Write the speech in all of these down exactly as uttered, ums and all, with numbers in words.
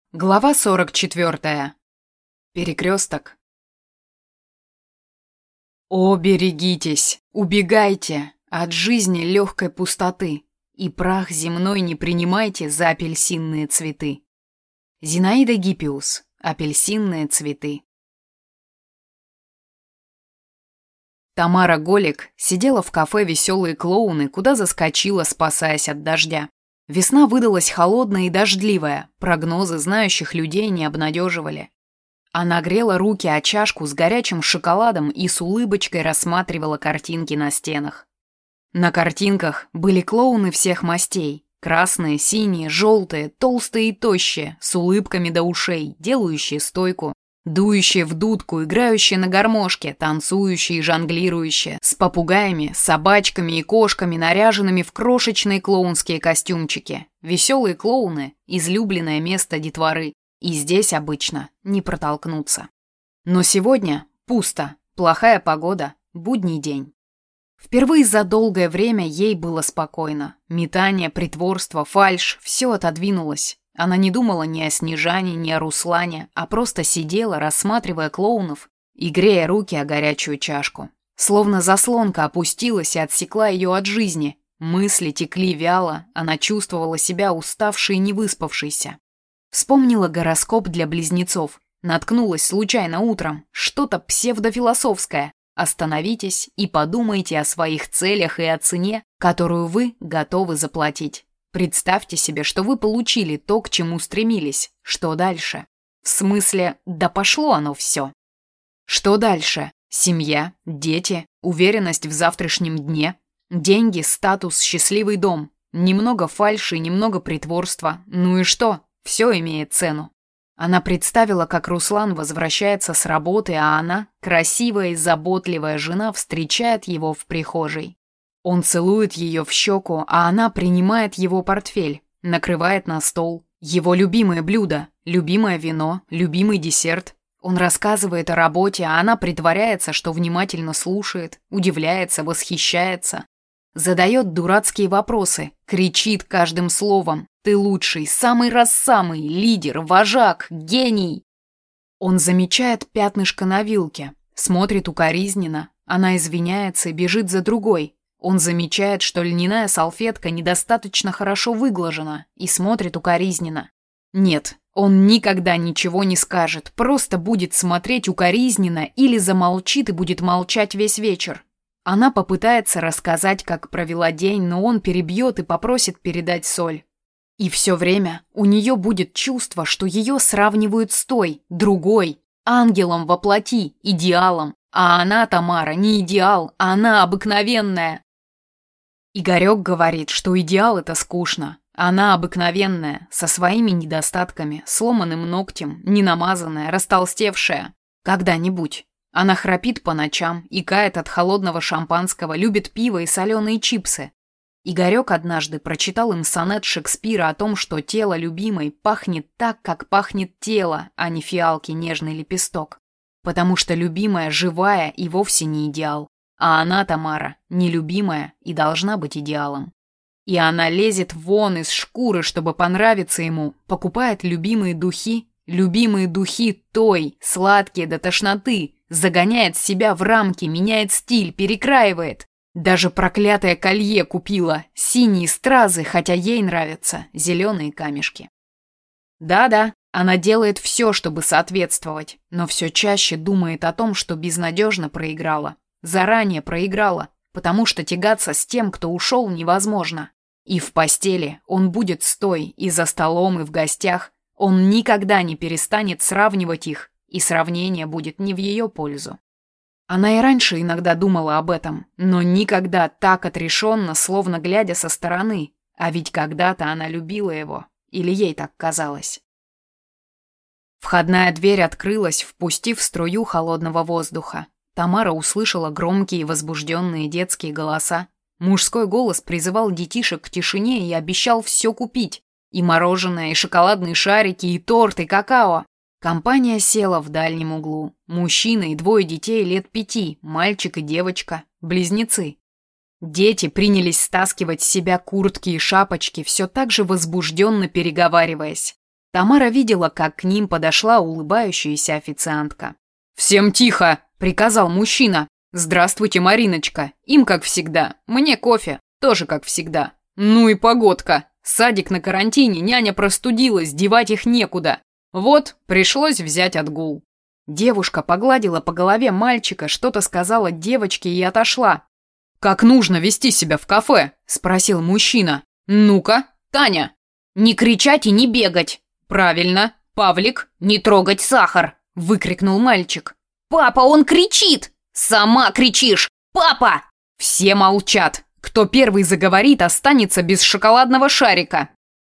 Глава сорок четвёртая. Перекресток. О, берегитесь, убегайте от жизни легкой пустоты, и прах земной не принимайте за апельсинные цветы. Зинаида Гиппиус. Апельсинные цветы. Тамара Голик сидела в кафе «Веселые клоуны», куда заскочила, спасаясь от дождя. Весна выдалась холодная и дождливая, прогнозы знающих людей не обнадеживали. Она грела руки о чашку с горячим шоколадом и с улыбочкой рассматривала картинки на стенах. На картинках были клоуны всех мастей: красные, синие, желтые, толстые и тощие, с улыбками до ушей, делающие стойку, дующие в дудку, играющие на гармошке, танцующие и жонглирующие, с попугаями, собачками и кошками, наряженными в крошечные клоунские костюмчики. Веселые клоуны – излюбленное место детворы, и здесь обычно не протолкнуться. Но сегодня пусто, плохая погода, будний день. Впервые за долгое время ей было спокойно. Метание, притворство, фальшь – все отодвинулось. Она не думала ни о Снежане, ни о Руслане, а просто сидела, рассматривая клоунов и грея руки о горячую чашку. Словно заслонка опустилась и отсекла ее от жизни. Мысли текли вяло, она чувствовала себя уставшей и невыспавшейся. Вспомнила гороскоп для близнецов. Наткнулась случайно утром. Что-то псевдофилософское. Остановитесь и подумайте о своих целях и о цене, которую вы готовы заплатить. Представьте себе, что вы получили то, к чему стремились. Что дальше? В смысле, да пошло оно все. Что дальше? Семья, дети, уверенность в завтрашнем дне, деньги, статус, счастливый дом. Немного фальши, немного притворства. Ну и что? Все имеет цену. Она представила, как Руслан возвращается с работы, а она, красивая и заботливая жена, встречает его в прихожей. Он целует ее в щеку, а она принимает его портфель, накрывает на стол. Его любимое блюдо, любимое вино, любимый десерт. Он рассказывает о работе, а она притворяется, что внимательно слушает, удивляется, восхищается. Задает дурацкие вопросы, кричит каждым словом: «Ты лучший, самый раз самый, лидер, вожак, гений!» Он замечает пятнышко на вилке, смотрит укоризненно, она извиняется и бежит за другой. Он замечает, что льняная салфетка недостаточно хорошо выглажена, и смотрит укоризненно. Нет, он никогда ничего не скажет, просто будет смотреть укоризненно или замолчит и будет молчать весь вечер. Она попытается рассказать, как провела день, но он перебьет и попросит передать соль. И все время у нее будет чувство, что ее сравнивают с той, другой, ангелом во плоти, идеалом. А она, Тамара, не идеал, а она обыкновенная. Игорек говорит, что идеал — это скучно. Она обыкновенная, со своими недостатками, сломанным ногтем, ненамазанная, растолстевшая. Когда-нибудь. Она храпит по ночам, икает от холодного шампанского, любит пиво и соленые чипсы. Игорек однажды прочитал им сонет Шекспира о том, что тело любимой пахнет так, как пахнет тело, а не фиалки нежный лепесток. Потому что любимая живая и вовсе не идеал. А она, Тамара, нелюбимая и должна быть идеалом. И она лезет вон из шкуры, чтобы понравиться ему, покупает любимые духи, любимые духи той, сладкие до тошноты, загоняет себя в рамки, меняет стиль, перекраивает. Даже проклятое колье купила, синие стразы, хотя ей нравятся зеленые камешки. Да-да, она делает все, чтобы соответствовать, но все чаще думает о том, что безнадежно проиграла. Заранее проиграла, потому что тягаться с тем, кто ушел, невозможно. И в постели он будет с той, и за столом, и в гостях. Он никогда не перестанет сравнивать их, и сравнение будет не в ее пользу. Она и раньше иногда думала об этом, но никогда так отрешенно, словно глядя со стороны. А ведь когда-то она любила его, или ей так казалось. Входная дверь открылась, впустив струю холодного воздуха. Тамара услышала громкие возбужденные детские голоса. Мужской голос призывал детишек к тишине и обещал все купить. И мороженое, и шоколадные шарики, и торт, и какао. Компания села в дальнем углу. Мужчина и двое детей лет пяти, мальчик и девочка, близнецы. Дети принялись стаскивать с себя куртки и шапочки, все так же возбужденно переговариваясь. Тамара видела, как к ним подошла улыбающаяся официантка. «Всем тихо!» – приказал мужчина. «Здравствуйте, Мариночка. Им как всегда. Мне кофе. Тоже как всегда. Ну и погодка. Садик на карантине, няня простудилась, девать их некуда. Вот, пришлось взять отгул». Девушка погладила по голове мальчика, что-то сказала девочке и отошла. «Как нужно вести себя в кафе?» – спросил мужчина. «Ну-ка, Таня!» «Не кричать и не бегать!» «Правильно, Павлик, не трогать сахар!» – выкрикнул мальчик. «Папа, он кричит!» «Сама кричишь! Папа!» Все молчат. Кто первый заговорит, останется без шоколадного шарика.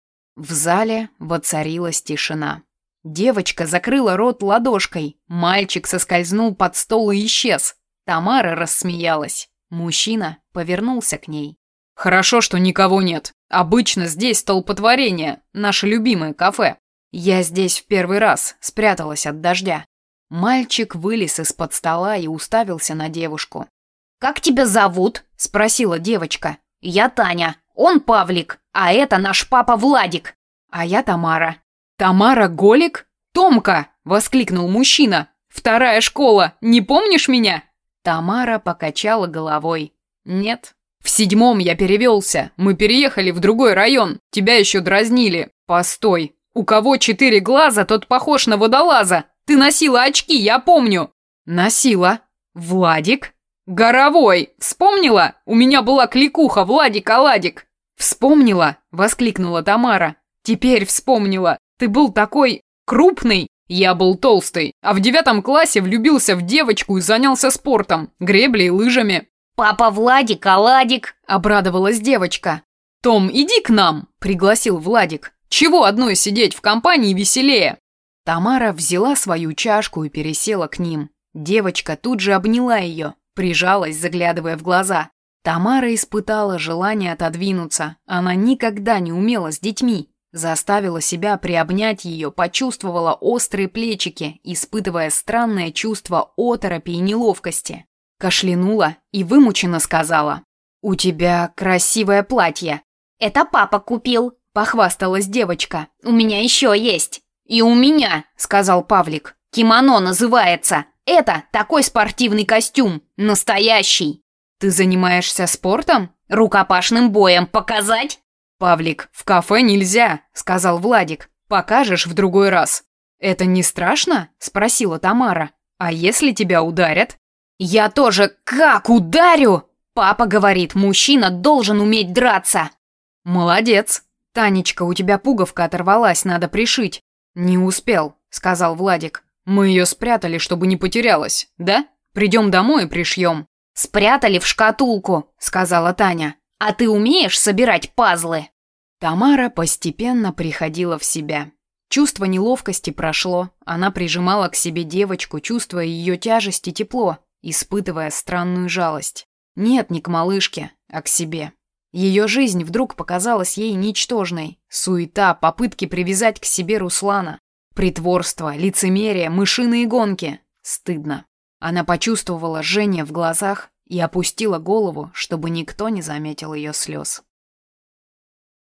В зале воцарилась тишина. Девочка закрыла рот ладошкой. Мальчик соскользнул под стол и исчез. Тамара рассмеялась. Мужчина повернулся к ней. «Хорошо, что никого нет. Обычно здесь столпотворение, наше любимое кафе. Я здесь в первый раз, спряталась от дождя». Мальчик вылез из-под стола и уставился на девушку. «Как тебя зовут?» – спросила девочка. «Я Таня, он Павлик, а это наш папа Владик. А я Тамара». «Тамара Голик? Томка!» – воскликнул мужчина. «Вторая школа, не помнишь меня?» Тамара покачала головой. «Нет. В седьмом я перевелся, мы переехали в другой район, тебя еще дразнили. Постой, у кого четыре глаза, тот похож на водолаза. Ты носила очки, я помню». «Носила. Владик?» «Горовой! Вспомнила? У меня была кликуха Владик-оладик!» «Вспомнила!» — воскликнула Тамара. «Теперь вспомнила. Ты был такой крупный. Я был толстый, а в девятом классе влюбился в девочку и занялся спортом, греблей и лыжами». «Папа Владик-оладик!» — обрадовалась девочка. «Том, иди к нам!» — пригласил Владик. «Чего одной сидеть, в компании веселее?» Тамара взяла свою чашку и пересела к ним. Девочка тут же обняла ее, прижалась, заглядывая в глаза. Тамара испытала желание отодвинуться. Она никогда не умела с детьми. Заставила себя приобнять ее, почувствовала острые плечики, испытывая странное чувство оторопи и неловкости. Кашлянула и вымученно сказала: «У тебя красивое платье». «Это папа купил», — похвасталась девочка. «У меня еще есть». «И у меня», — сказал Павлик. «Кимоно называется. Это такой спортивный костюм. Настоящий». «Ты занимаешься спортом? Рукопашным боем показать?» «Павлик, в кафе нельзя», — сказал Владик. «Покажешь в другой раз». «Это не страшно?» — спросила Тамара. «А если тебя ударят?» «Я тоже как ударю?» «Папа говорит, мужчина должен уметь драться». «Молодец. Танечка, у тебя пуговка оторвалась, надо пришить». «Не успел», — сказал Владик. «Мы ее спрятали, чтобы не потерялась, да? Придем домой и пришьем». «Спрятали в шкатулку», — сказала Таня. «А ты умеешь собирать пазлы?» Тамара постепенно приходила в себя. Чувство неловкости прошло. Она прижимала к себе девочку, чувствуя ее тяжесть и тепло, испытывая странную жалость. Нет, не к малышке, а к себе. Ее жизнь вдруг показалась ей ничтожной. Суета, попытки привязать к себе Руслана. Притворство, лицемерие, мышиные гонки. Стыдно. Она почувствовала жжение в глазах и опустила голову, чтобы никто не заметил ее слез.